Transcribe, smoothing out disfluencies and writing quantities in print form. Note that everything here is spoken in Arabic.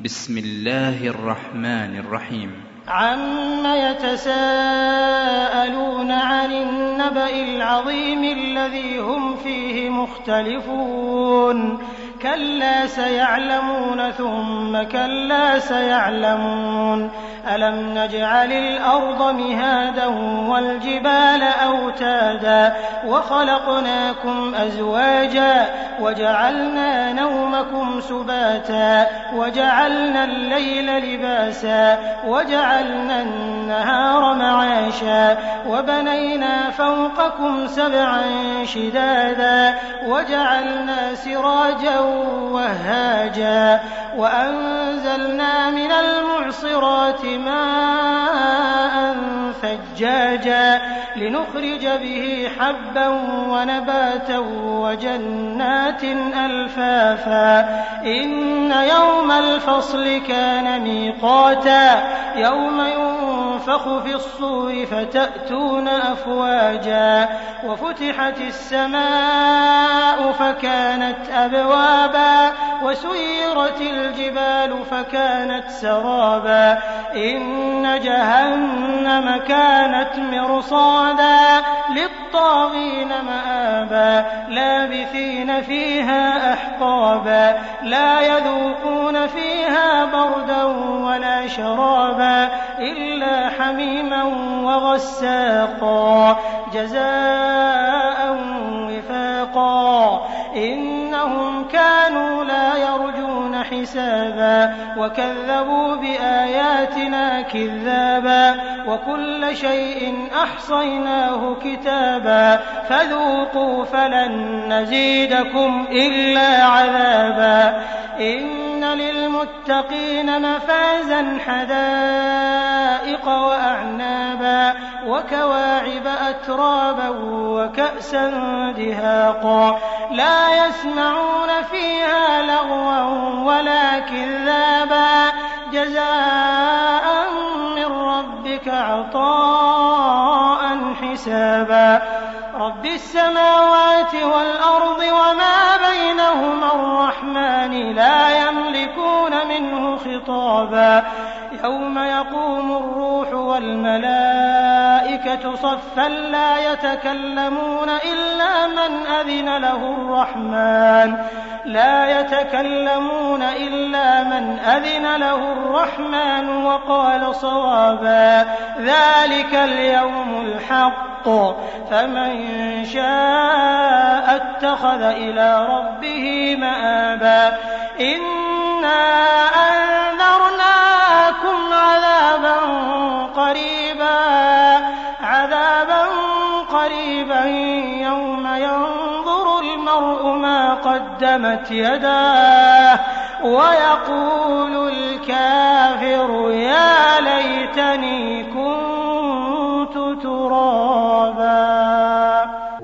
بسم الله الرحمن الرحيم. عم يتساءلون عن النبأ العظيم الذي هم فيه مختلفون كلا سيعلمون ثم كلا سيعلمون ألم نجعل الأرض مهادا والجبال أوتادا وخلقناكم أزواجا وجعلنا نومكم سباتا وجعلنا الليل لباسا وجعلنا النهار معاشا وبنينا فوقكم سبعا شدادا وجعلنا سراجا وهاجا وأنزلنا من المعصرات ماء ثجاجا لنخرج به حبا ونباتا وجنات ألفافا إن يوم الفصل كان ميقاتا يوم ينفخ في الصور فتأتون أفواجا وفتحت السماء فكانت أبوابا وسيرت الجبال فكانت سرابا إن جهنم كانت مرصادا للطاغين مآبا لابثين فيها أحقابا لا يذوقون فيها بردا ولا شرابا إلا حميما وغساقا جزاء وفاقا إنهم كانوا لا يرجون حسابا وكذبوا بآياتنا كذابا وكل شيء أحصيناه كتابا فذوقوا فلن نزيدكم إلا عذابا إن للمتقين مفازا حدائق وأعنابا وكواعب أترابا وكأسا دهاقا لا يسمعون فيها لغوا ولا كذابا جزاء من ربك عطاء حسابا رب السماوات والأرض وما بينهما الرحمن لا يملكون منه خطابا يوم يقوم الروح والملائكة صفا لا يتكلمون إلا من أذن له الرحمن وقال صوابا ذلك اليوم الحق فمن شاء اتخذ إلى ربه مآبا إنا أنذرناكم عذابا قريبا يوم ينظر المرء ما قدمت يداه ويقول الكافر يا ليتني كنت ترابا.